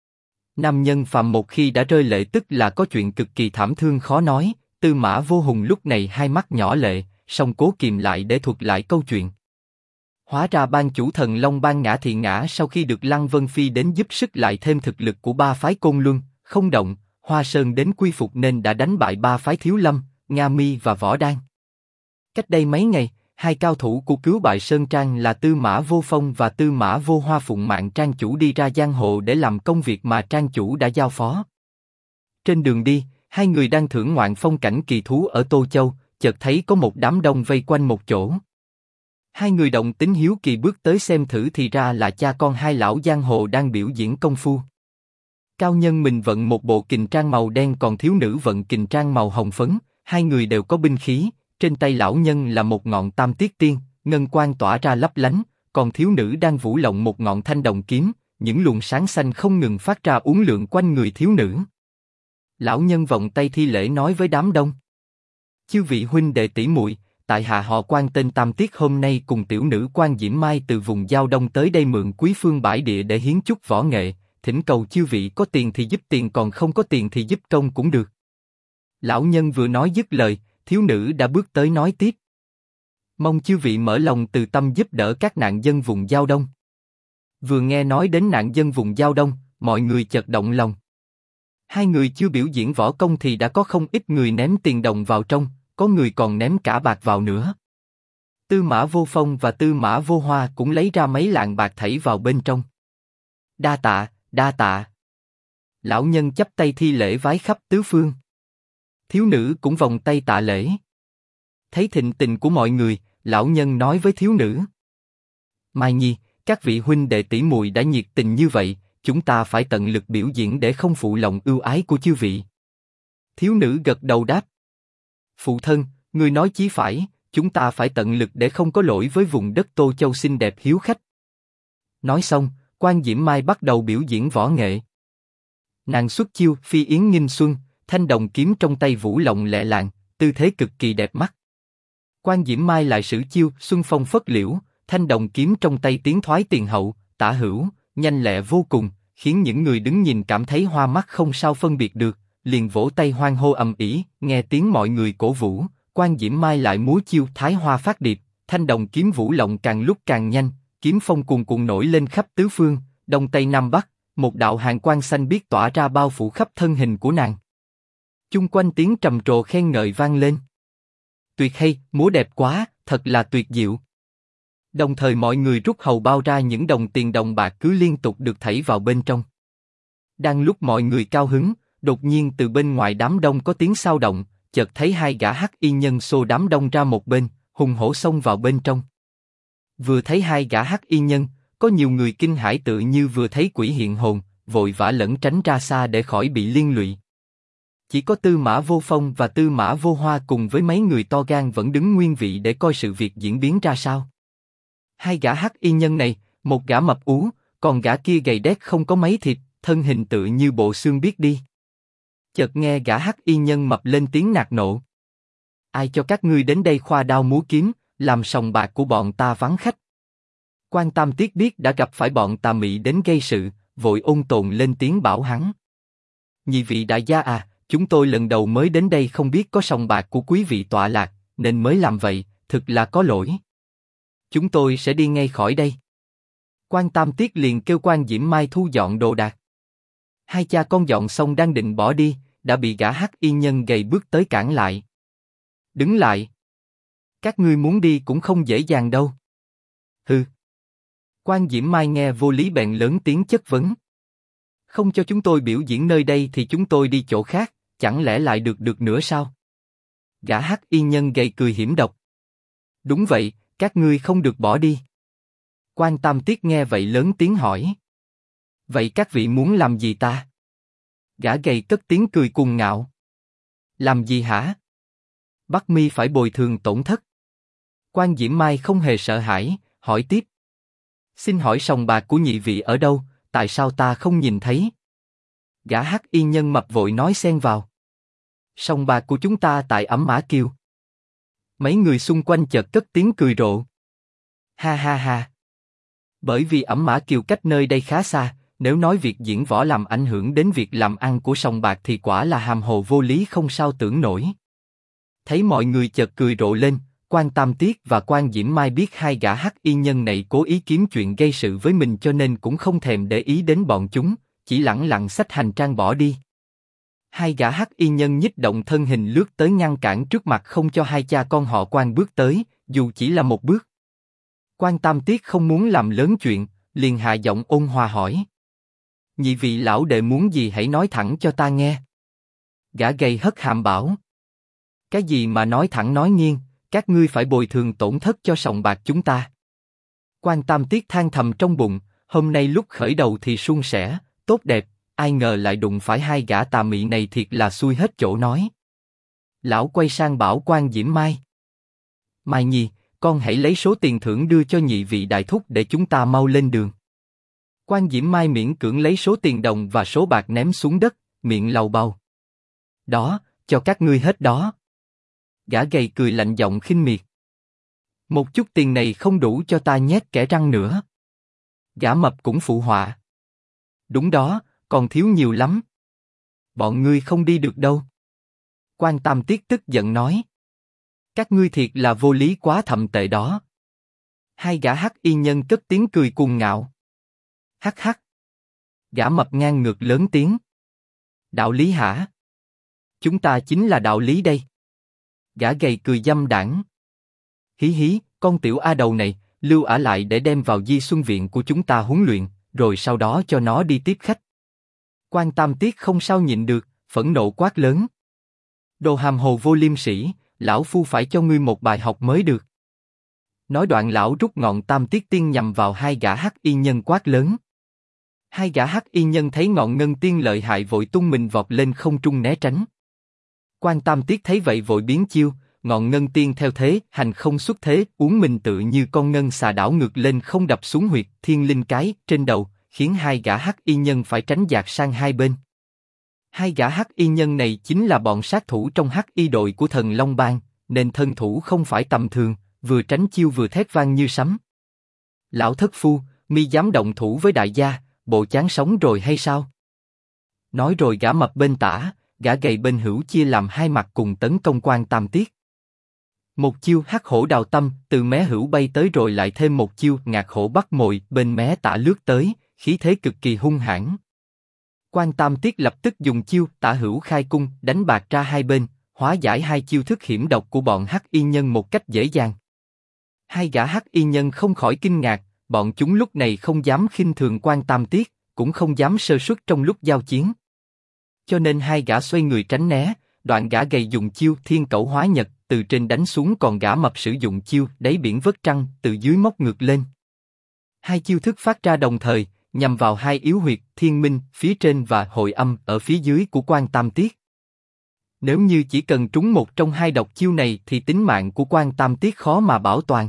Nam nhân phàm một khi đã rơi lệ tức là có chuyện cực kỳ thảm thương khó nói. Tư Mã Vô Hùng lúc này hai mắt nhỏ lệ, song cố kìm lại để thuật lại câu chuyện. Hóa ra ban chủ thần Long Bang Ngã Thị Ngã sau khi được Lăng Vân Phi đến giúp sức lại thêm thực lực của 3 phái Côn Luân, Không Động, Hoa Sơn đến quy phục nên đã đánh bại 3 phái Thiếu Lâm, Nga Mi và Võ Đan. Cách đây mấy ngày, hai cao thủ của Cứu Bại Sơn Trang là Tư Mã Vô Phong và Tư Mã Vô Hoa phụng mạng trang chủ đi ra giang hồ để làm công việc mà trang chủ đã giao phó. Trên đường đi, hai người đang thưởng ngoạn phong cảnh kỳ thú ở Tô Châu, chợt thấy có một đám đông vây quanh một chỗ. Hai người động tính hiếu kỳ bước tới xem thử thì ra là cha con hai lão giang hồ đang biểu diễn công phu. Cao nhân mình vận một bộ kình trang màu đen còn thiếu nữ vận kình trang màu hồng phấn, hai người đều có binh khí, trên tay lão nhân là một ngọn tam tiết tiên, ngân quang tỏa ra lấp lánh, còn thiếu nữ đang vũ lộng một ngọn thanh đồng kiếm, những luồng sáng xanh không ngừng phát ra uốn lượn quanh người thiếu nữ. Lão nhân vòng tay thi lễ nói với đám đông. Chư vị huynh đệ tỷ muội, tại hạ họ Quan tên Tam Tiết hôm nay cùng tiểu nữ Quan Diễm Mai từ vùng Giao Đông tới đây mượn quý phương bãi địa để hiến chút võ nghệ, thỉnh cầu chư vị có tiền thì giúp tiền còn không có tiền thì giúp công cũng được. Lão nhân vừa nói dứt lời, thiếu nữ đã bước tới nói tiếp. Mong chư vị mở lòng từ tâm giúp đỡ các nạn dân vùng Giao Đông. Vừa nghe nói đến nạn dân vùng Giao Đông, mọi người chợt động lòng. Hai người chưa biểu diễn võ công thì đã có không ít người ném tiền đồng vào trong, có người còn ném cả bạc vào nữa. Tư Mã Vô Phong và Tư Mã Vô Hoa cũng lấy ra mấy lạng bạc thảy vào bên trong. Đa tạ, đa tạ. Lão nhân chắp tay thi lễ vái khắp tứ phương. Thiếu nữ cũng vòng tay tạ lễ. Thấy thịnh tình của mọi người, lão nhân nói với thiếu nữ: Mai Nhi, các vị huynh đệ tỷ muội đã nhiệt tình như vậy, chúng ta phải tận lực biểu diễn để không phụ lòng ưu ái của chư vị. Thiếu nữ gật đầu đáp: Phụ thân, người nói chí phải, chúng ta phải tận lực để không có lỗi với vùng đất Tô Châu xinh đẹp hiếu khách. Nói xong, Quan Diễm Mai bắt đầu biểu diễn võ nghệ. Nàng xuất chiêu phi yến nghinh xuân, thanh đồng kiếm trong tay vũ lộng lẹ làng, tư thế cực kỳ đẹp mắt. Quan Diễm Mai lại sử chiêu xuân phong phất liễu, thanh đồng kiếm trong tay tiến thoái tiền hậu, tả hữu, nhanh lẹ vô cùng, khiến những người đứng nhìn cảm thấy hoa mắt không sao phân biệt được, liền vỗ tay hoan hô ầm ĩ. Nghe tiếng mọi người cổ vũ, Quan Diễm Mai lại múa chiêu Thái Hoa Phát Điệp, thanh đồng kiếm vũ lộng càng lúc càng nhanh, kiếm phong cuồn cuộn nổi lên khắp tứ phương, đông tây nam bắc, một đạo hàn quang xanh biếc tỏa ra bao phủ khắp thân hình của nàng. Chung quanh tiếng trầm trồ khen ngợi vang lên. Tuyệt hay, múa đẹp quá, thật là tuyệt diệu. Đồng thời mọi người rút hầu bao ra những đồng tiền đồng bạc cứ liên tục được thảy vào bên trong. Đang lúc mọi người cao hứng, đột nhiên từ bên ngoài đám đông có tiếng xao động, chợt thấy hai gã hắc y nhân xô đám đông ra một bên, hùng hổ xông vào bên trong. Vừa thấy hai gã hắc y nhân, có nhiều người kinh hãi tự như vừa thấy quỷ hiện hồn, vội vã lẩn tránh ra xa để khỏi bị liên lụy. Chỉ có Tư Mã Vô Phong và Tư Mã Vô Hoa cùng với mấy người to gan vẫn đứng nguyên vị để coi sự việc diễn biến ra sao. Hai gã hắc y nhân này, một gã mập ú, còn gã kia gầy đét không có mấy thịt, thân hình tự như bộ xương biết đi. Chợt nghe gã hắc y nhân mập lên tiếng nạt nộ: Ai cho các ngươi đến đây khoa đao múa kiếm, làm sòng bạc của bọn ta vắng khách? Quan Tam Tiết biết đã gặp phải bọn tà mị đến gây sự, vội ôn tồn lên tiếng bảo hắn: Nhị vị đại gia à, chúng tôi lần đầu mới đến đây không biết có sòng bạc của quý vị tọa lạc, nên mới làm vậy, thực là có lỗi. Chúng tôi sẽ đi ngay khỏi đây. Quan Tam Tiết liền kêu Quan Diễm Mai thu dọn đồ đạc. Hai cha con dọn xong đang định bỏ đi, đã bị gã hắc y nhân gầy bước tới cản lại. Đứng lại. Các ngươi muốn đi cũng không dễ dàng đâu. Hừ. Quan Diễm Mai nghe vô lý bèn lớn tiếng chất vấn. Không cho chúng tôi biểu diễn nơi đây thì chúng tôi đi chỗ khác, chẳng lẽ lại được nữa sao? Gã hắc y nhân gầy cười hiểm độc. Đúng vậy, các ngươi không được bỏ đi. Quan Tam Tiết nghe vậy lớn tiếng hỏi. Vậy các vị muốn làm gì ta? Gã gầy cất tiếng cười cuồng ngạo. Làm gì hả? Bắc Mi phải bồi thường tổn thất. Quan Diễm Mai không hề sợ hãi, hỏi tiếp. Xin hỏi sòng bạc của nhị vị ở đâu, tại sao ta không nhìn thấy? Gã hắc y nhân mập vội nói xen vào. Sòng bạc của chúng ta tại Ẩm Mã Kiều. Mấy người xung quanh chợt cất tiếng cười rộ. Ha ha ha. Bởi vì Ẩm Mã Kiều cách nơi đây khá xa, nếu nói việc diễn võ làm ảnh hưởng đến việc làm ăn của sòng bạc thì quả là hàm hồ vô lý không sao tưởng nổi. Thấy mọi người chợt cười rộ lên, Quan Tam Tiết và Quan Diễm Mai biết hai gã hắc y nhân này cố ý kiếm chuyện gây sự với mình cho nên cũng không thèm để ý đến bọn chúng, chỉ lẳng lặng xách hành trang bỏ đi. Hai gã hắc y nhân nhích động thân hình lướt tới ngăn cản trước mặt không cho hai cha con họ Quan bước tới, dù chỉ là một bước. Quan Tam Tiết không muốn làm lớn chuyện, liền hạ giọng ôn hòa hỏi. Nhị vị lão đệ muốn gì hãy nói thẳng cho ta nghe. Gã gầy hất hàm bảo. Cái gì mà nói thẳng nói nghiêng, các ngươi phải bồi thường tổn thất cho sòng bạc chúng ta. Quan Tam Tiết than thầm trong bụng, hôm nay lúc khởi đầu thì suôn sẻ, tốt đẹp, ai ngờ lại đụng phải hai gã tà mị này thiệt là xui hết chỗ nói. Lão quay sang bảo Quan Diễm Mai. Mai Nhi, con hãy lấy số tiền thưởng đưa cho nhị vị đại thúc để chúng ta mau lên đường. Quan Diễm Mai miễn cưỡng lấy số tiền đồng và số bạc ném xuống đất, miệng lầu bầu. Đó, cho các ngươi hết đó. Gã gầy cười lạnh giọng khinh miệt. Một chút tiền này không đủ cho ta nhét kẽ răng nữa. Gã mập cũng phụ họa. Đúng đó, còn thiếu nhiều lắm. Bọn ngươi không đi được đâu. Quan Tam Tiết tức giận nói. Các ngươi thiệt là vô lý quá thậm tệ đó. Hai gã hắc y nhân cất tiếng cười cuồng ngạo. Hắc hắc. Gã mập ngang ngược lớn tiếng. Đạo lý hả? Chúng ta chính là đạo lý đây. Gã gầy cười dâm đãng. Hí hí, con tiểu A đầu này, lưu ả lại để đem vào Di Xuân Viện của chúng ta huấn luyện, rồi sau đó cho nó đi tiếp khách. Quan Tam Tiết không sao nhịn được, phẫn nộ quát lớn. Đồ hàm hồ vô liêm sỉ, lão phu phải cho ngươi một bài học mới được. Nói đoạn lão rút ngọn Tam Tiết Tiên nhằm vào hai gã hắc y nhân quát lớn. Hai gã hắc y nhân thấy ngọn ngân tiên lợi hại vội tung mình vọt lên không trung né tránh. Quan Tam Tiết thấy vậy vội biến chiêu, ngọn ngân tiên theo thế hành không xuất thế, uốn mình tự như con ngân xà đảo ngược lên không đập xuống huyệt thiên linh cái trên đầu, khiến hai gã hắc y nhân phải tránh dạt sang hai bên. Hai gã hắc y nhân này chính là bọn sát thủ trong hắc y đội của Thần Long Bang, nên thân thủ không phải tầm thường, vừa tránh chiêu vừa thét vang như sấm. Lão thất phu, mi dám động thủ với đại gia, bộ chán sống rồi hay sao? Nói rồi gã mập bên tả, gã gầy bên hữu chia làm hai mặt cùng tấn công Quan Tam Tiết. Một chiêu hắc hổ đào tâm từ mé hữu bay tới, rồi lại thêm một chiêu ngạc hổ bắt mồi bên mé tả lướt tới, khí thế cực kỳ hung hãn. Quan Tam Tiết lập tức dùng chiêu tả hữu khai cung đánh bạc ra hai bên, hóa giải hai chiêu thức hiểm độc của bọn hắc y nhân một cách dễ dàng. Hai gã hắc y nhân không khỏi kinh ngạc, bọn chúng lúc này không dám khinh thường Quan Tam Tiết, cũng không dám sơ suất trong lúc giao chiến. Cho nên hai gã xoay người tránh né, đoạn gã gầy dùng chiêu thiên cẩu hóa nhật từ trên đánh xuống, còn gã mập sử dụng chiêu đáy biển vớt trăng từ dưới móc ngược lên. Hai chiêu thức phát ra đồng thời, nhằm vào hai yếu huyệt thiên minh phía trên và hội âm ở phía dưới của Quan Tam Tiết. Nếu như chỉ cần trúng một trong hai độc chiêu này thì tính mạng của Quan Tam Tiết khó mà bảo toàn.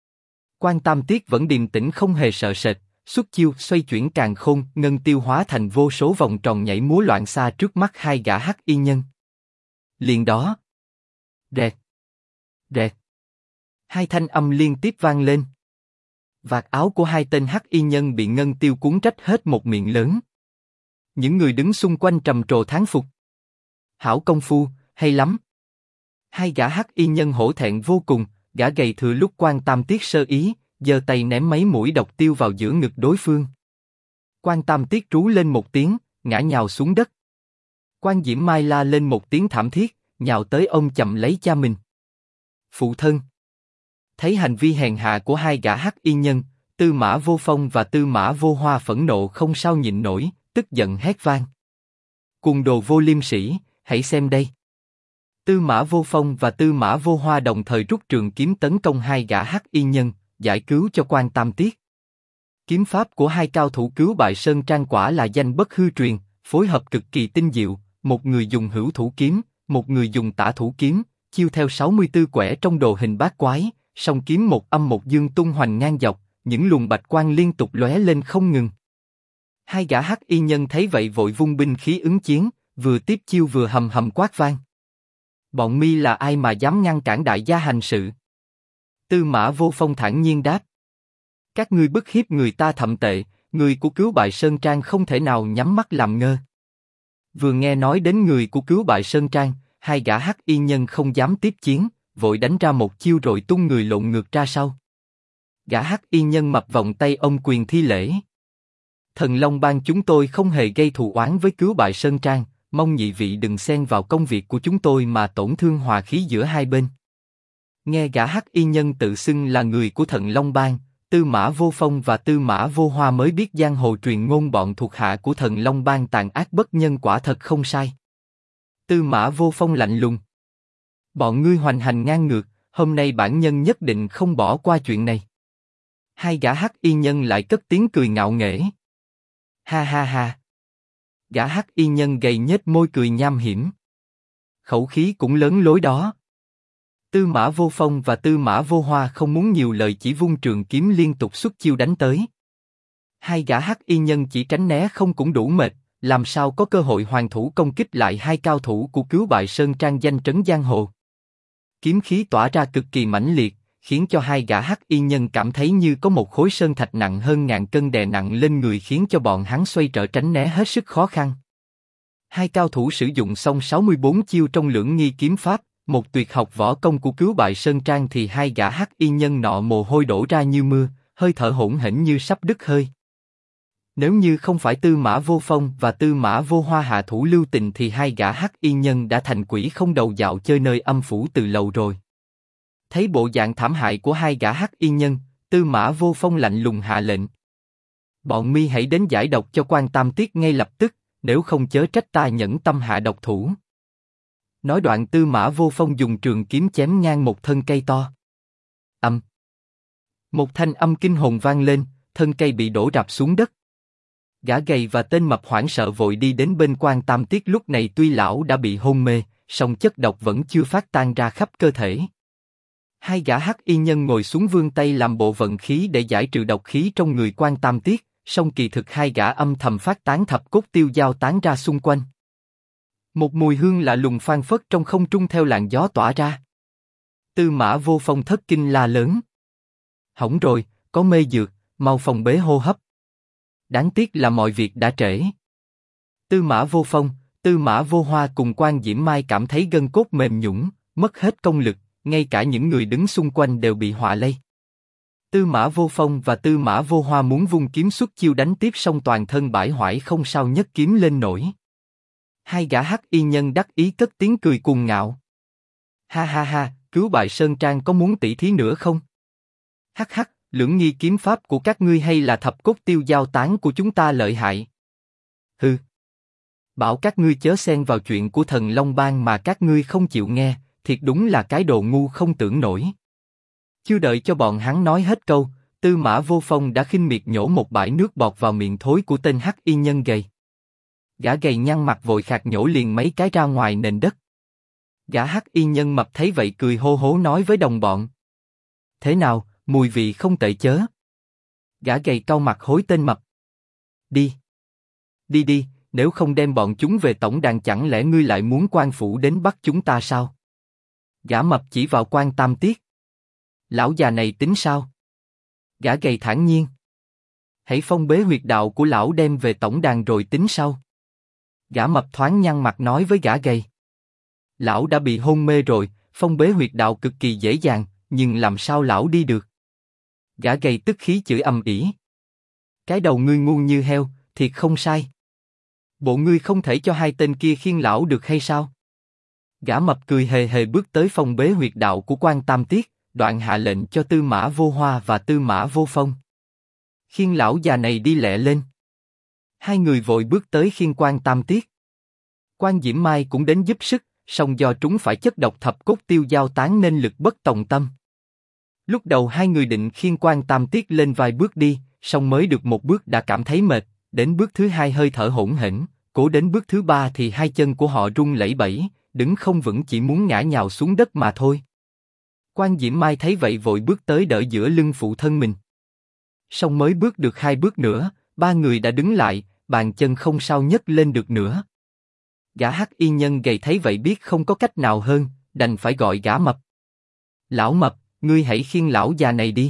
Quan Tam Tiết vẫn điềm tĩnh không hề sợ sệt, xuất chiêu xoay chuyển càn khôn ngân tiêu hóa thành vô số vòng tròn nhảy múa loạn xa trước mắt hai gã hắc y nhân. Liền đó, rẹt, rẹt, hai thanh âm liên tiếp vang lên. Vạt áo của hai tên hắc y nhân bị ngân tiêu cuốn rách hết một miệng lớn. Những người đứng xung quanh trầm trồ thán phục. Hảo công phu, hay lắm. Hai gã hắc y nhân hổ thẹn vô cùng, gã gầy thừa lúc Quan Tam Tiết sơ ý, giơ tay ném mấy mũi độc tiêu vào giữa ngực đối phương. Quan Tam Tiết trú lên một tiếng, ngã nhào xuống đất. Quan Diễm Mai la lên một tiếng thảm thiết, nhào tới ôm chầm lấy cha mình. Phụ thân. Thấy hành vi hèn hạ của hai gã hắc y nhân, Tư Mã Vô Phong và Tư Mã Vô Hoa phẫn nộ không sao nhịn nổi, tức giận hét vang. Cuồng đồ vô liêm sỉ, hãy xem đây. Tư Mã Vô Phong và Tư Mã Vô Hoa đồng thời rút trường kiếm tấn công hai gã hắc y nhân, giải cứu cho Quan Tam Tiết. Kiếm pháp của hai cao thủ cứu bại Sơn Trang quả là danh bất hư truyền, phối hợp cực kỳ tinh diệu, một người dùng hữu thủ kiếm, một người dùng tả thủ kiếm, chiêu theo 64 quẻ trong đồ hình bát quái, song kiếm một âm một dương tung hoành ngang dọc, những luồng bạch quang liên tục lóe lên không ngừng. Hai gã hắc y nhân thấy vậy vội vung binh khí ứng chiến, vừa tiếp chiêu vừa hầm hầm quát vang. Bọn mi là ai mà dám ngăn cản đại gia hành sự? Tư Mã Vô Phong thản nhiên đáp. Các ngươi bức hiếp người ta thậm tệ, người của cứu bại Sơn Trang không thể nào nhắm mắt làm ngơ. Vừa nghe nói đến người của cứu bại Sơn Trang, hai gã hắc y nhân không dám tiếp chiến, vội đánh ra một chiêu rồi tung người lộn ngược ra sau. Gã hắc y nhân mập vòng tay ôm quyền thi lễ. Thần Long Bang chúng tôi không hề gây thù oán với cứu bại Sơn Trang, mong nhị vị đừng xen vào công việc của chúng tôi mà tổn thương hòa khí giữa hai bên. Nghe gã hắc y nhân tự xưng là người của Thần Long Bang, Tư Mã Vô Phong và Tư Mã Vô Hoa mới biết giang hồ truyền ngôn bọn thuộc hạ của Thần Long Bang tàn ác bất nhân quả thật không sai. Tư Mã Vô Phong lạnh lùng. Bọn ngươi hoành hành ngang ngược, hôm nay bản nhân nhất định không bỏ qua chuyện này. Hai gã hắc y nhân lại cất tiếng cười ngạo nghễ. Ha ha ha. Gã hắc y nhân gầy nhếch môi cười nham hiểm. Khẩu khí cũng lớn lối đó. Tư Mã Vô Phong và Tư Mã Vô Hoa không muốn nhiều lời, chỉ vung trường kiếm liên tục xuất chiêu đánh tới. Hai gã hắc y nhân chỉ tránh né không cũng đủ mệt, làm sao có cơ hội hoàn thủ công kích lại hai cao thủ của cứu bại Sơn Trang danh trấn giang hồ. Kiếm khí tỏa ra cực kỳ mãnh liệt, khiến cho hai gã hắc y nhân cảm thấy như có một khối sơn thạch nặng hơn ngàn cân đè nặng lên người, khiến cho bọn hắn xoay trở tránh né hết sức khó khăn. Hai cao thủ sử dụng xong 64 chiêu trong lưỡng nghi kiếm pháp, một tuyệt học võ công của cứu bại Sơn Trang, thì hai gã hắc y nhân nọ mồ hôi đổ ra như mưa, hơi thở hỗn hển như sắp đứt hơi. Nếu như không phải Tư Mã Vô Phong và Tư Mã Vô Hoa hạ thủ lưu tình thì hai gã hắc y nhân đã thành quỷ không đầu dạo chơi nơi âm phủ từ lâu rồi. Thấy bộ dạng thảm hại của hai gã hắc y nhân, Tư Mã Vô Phong lạnh lùng hạ lệnh. Bọn mi hãy đến giải độc cho Quan Tam Tiết ngay lập tức, nếu không chớ trách ta nhẫn tâm hạ độc thủ. Nói đoạn Tư Mã Vô Phong dùng trường kiếm chém ngang một thân cây to. Âm. Một thanh âm kinh hồn vang lên, thân cây bị đổ rạp xuống đất. Gã gầy và tên mập hoảng sợ vội đi đến bên Quan Tam Tiết, lúc này tuy lão đã bị hôn mê, song chất độc vẫn chưa phát tan ra khắp cơ thể. Hai gã hắc y nhân ngồi xuống vươn tay làm bộ vận khí để giải trừ độc khí trong người Quan Tam Tiết, song kỳ thực hai gã âm thầm phát tán thập cốt tiêu dao tán ra xung quanh. Một mùi hương lạ lùng phang phất trong không trung theo làn gió tỏa ra. Tư Mã Vô Phong thất kinh la lớn. Hỏng rồi, có mê dược, mau phòng bế hô hấp. Đáng tiếc là mọi việc đã trễ. Tư Mã Vô Phong, Tư Mã Vô Hoa cùng Quan Diễm Mai cảm thấy gân cốt mềm nhũn, mất hết công lực, ngay cả những người đứng xung quanh đều bị họa lây. Tư Mã Vô Phong và Tư Mã Vô Hoa muốn vung kiếm xuất chiêu đánh tiếp, song toàn thân bãi hoại không sao nhất kiếm lên nổi. Hai gã hắc y nhân đắc ý cất tiếng cười cuồng ngạo. Ha ha ha, cứu bại Sơn Trang có muốn tỉ thí nữa không? Hắc hắc, lưỡng nghi kiếm pháp của các ngươi hay là thập cốt tiêu dao tán của chúng ta lợi hại? Hừ. Bảo các ngươi chớ xen vào chuyện của Thần Long Bang mà các ngươi không chịu nghe, thiệt đúng là cái đồ ngu không tưởng nổi. Chưa đợi cho bọn hắn nói hết câu, Tư Mã Vô Phong đã khinh miệt nhổ một bãi nước bọt vào miệng thối của tên hắc y nhân gầy. Gã gầy nhăn mặt vội khạc nhổ liền mấy cái ra ngoài nền đất. Gã hắc y nhân mập thấy vậy cười hô hố nói với đồng bọn. Thế nào, mùi vị không tệ chớ? Gã gầy cau mặt hối tên mập. Đi. Đi đi, nếu không đem bọn chúng về tổng đàn chẳng lẽ ngươi lại muốn quan phủ đến bắt chúng ta sao? Gã mập chỉ vào Quan Tam Tiết. Lão già này tính sao? Gã gầy thản nhiên. Hãy phong bế huyệt đạo của lão đem về tổng đàn rồi tính sau. Gã mập thoáng nhăn mặt nói với gã gầy. Lão đã bị hôn mê rồi, phong bế huyệt đạo cực kỳ dễ dàng, nhưng làm sao lão đi được? Gã gầy tức khí chửi ầm ĩ. Cái đầu ngươi ngu như heo, thiệt không sai. Bộ ngươi không thể cho hai tên kia khiêng lão được hay sao? Gã mập cười hề hề bước tới phong bế huyệt đạo của Quan Tam Tiết, đoạn hạ lệnh cho Tư Mã Vô Hoa và Tư Mã Vô Phong. Khiêng lão già này đi lẹ lên. Hai người vội bước tới khiêng Quan Tam Tiết. Quan Diễm Mai cũng đến giúp sức, song do trúng phải chất độc thập cốt tiêu dao tán nên lực bất tòng tâm. Lúc đầu hai người định khiêng Quan Tam Tiết lên vài bước đi, song mới được một bước đã cảm thấy mệt, đến bước thứ hai hơi thở hổn hển, cố đến bước thứ ba thì hai chân của họ run lẩy bẩy, đứng không vững chỉ muốn ngã nhào xuống đất mà thôi. Quan Diễm Mai thấy vậy vội bước tới đỡ giữa lưng phụ thân mình. Song mới bước được hai bước nữa, ba người đã đứng lại, bàn chân không sao nhấc lên được nữa. Gã hắc y nhân gầy thấy vậy biết không có cách nào hơn, đành phải gọi gã mập. Lão mập, ngươi hãy khiêng lão già này đi.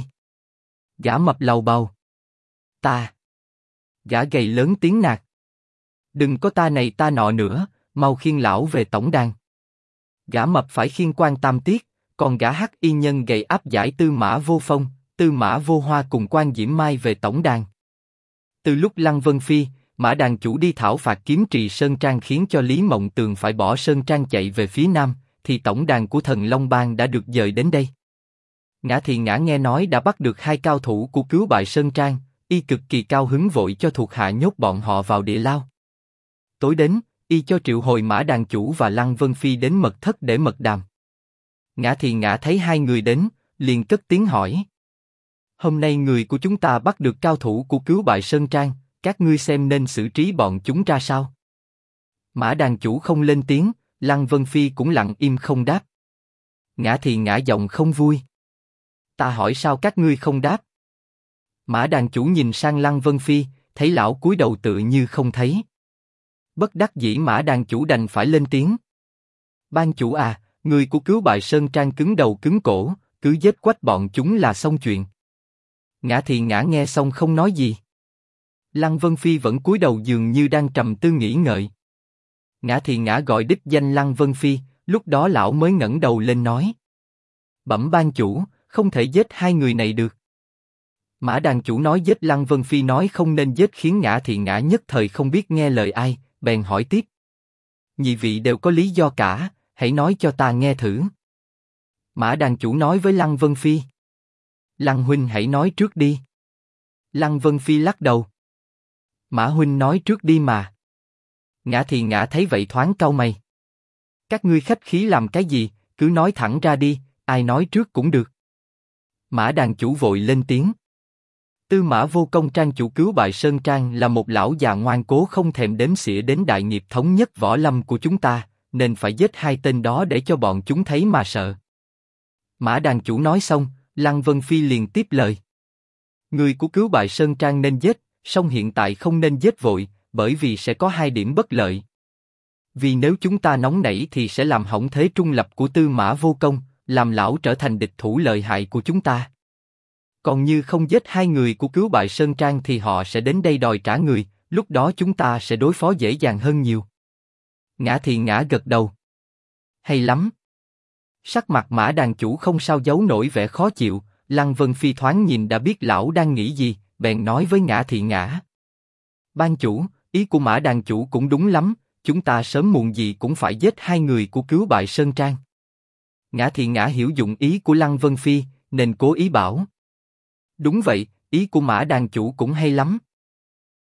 Gã mập lầu bầu. Ta. Gã gầy lớn tiếng nạt. Đừng có ta này ta nọ nữa, mau khiêng lão về tổng đàn. Gã mập phải khiêng Quan Tam Tiết, còn gã hắc y nhân gầy áp giải Tư Mã Vô Phong, Tư Mã Vô Hoa cùng Quan Diễm Mai về tổng đàn. Từ lúc Lăng Vân Phi, Mã đàn chủ đi thảo phạt kiếm trì Sơn Trang khiến cho Lý Mộng Tường phải bỏ Sơn Trang chạy về phía nam, thì tổng đàn của Thần Long Bang đã được dời đến đây. Ngã thì ngã nghe nói đã bắt được hai cao thủ của cứu bại Sơn Trang, y cực kỳ cao hứng vội cho thuộc hạ nhốt bọn họ vào địa lao. Tối đến, y cho triệu hồi Mã đàn chủ và Lăng Vân Phi đến mật thất để mật đàm. Ngã thì ngã thấy hai người đến, liền cất tiếng hỏi. Hôm nay người của chúng ta bắt được cao thủ của cứu bại Sơn Trang, các ngươi xem nên xử trí bọn chúng ra sao? Mã đàn chủ không lên tiếng, Lăng Vân Phi cũng lặng im không đáp. Ngã thì ngã giọng không vui. Ta hỏi sao các ngươi không đáp? Mã đàn chủ nhìn sang Lăng Vân Phi, thấy lão cúi đầu tự như không thấy. Bất đắc dĩ Mã đàn chủ đành phải lên tiếng. Ban chủ à, người của cứu bại Sơn Trang cứng đầu cứng cổ, cứ giết quách bọn chúng là xong chuyện. Ngã thì ngã nghe xong không nói gì. Lăng Vân Phi vẫn cúi đầu dường như đang trầm tư nghĩ ngợi. Ngã thì ngã gọi đích danh Lăng Vân Phi, lúc đó lão mới ngẩng đầu lên nói. Bẩm ban chủ, không thể giết hai người này được. Mã đàn chủ nói giết Lăng Vân Phi nói không nên giết khiến Ngã Thị Ngã nhất thời không biết nghe lời ai, bèn hỏi tiếp. Nhị vị đều có lý do cả, hãy nói cho ta nghe thử. Mã đàn chủ nói với Lăng Vân Phi. Lăng huynh hãy nói trước đi. Lăng Vân Phi lắc đầu. Mã huynh nói trước đi mà. Ngã Thị Ngã thấy vậy thoáng cau mày. Các ngươi khách khí làm cái gì, cứ nói thẳng ra đi, ai nói trước cũng được. Mã đàn chủ vội lên tiếng. Tư Mã Vô Công trang chủ cứu bại Sơn Trang là một lão già ngoan cố không thèm đếm xỉa đến đại nghiệp thống nhất võ lâm của chúng ta, nên phải giết hai tên đó để cho bọn chúng thấy mà sợ. Mã đàn chủ nói xong, Lăng Vân Phi liền tiếp lời. Người của cứu bại Sơn Trang nên giết, song hiện tại không nên giết vội, bởi vì sẽ có hai điểm bất lợi. Vì nếu chúng ta nóng nảy thì sẽ làm hỏng thế trung lập của Tư Mã Vô Công, làm lão trở thành địch thủ lợi hại của chúng ta. Còn như không giết hai người của cứu bại Sơn Trang thì họ sẽ đến đây đòi trả người, lúc đó chúng ta sẽ đối phó dễ dàng hơn nhiều. Ngã Thị Ngã gật đầu. Hay lắm. Sắc mặt Mã đàn chủ không sao giấu nổi vẻ khó chịu, Lăng Vân Phi thoáng nhìn đã biết lão đang nghĩ gì, bèn nói với Ngã Thị Ngã. Ban chủ, ý của Mã đàn chủ cũng đúng lắm, chúng ta sớm muộn gì cũng phải giết hai người của cứu bại Sơn Trang. Ngã Thị Ngã hiểu dụng ý của Lăng Vân Phi, nên cố ý bảo. Đúng vậy, ý của Mã đàn chủ cũng hay lắm.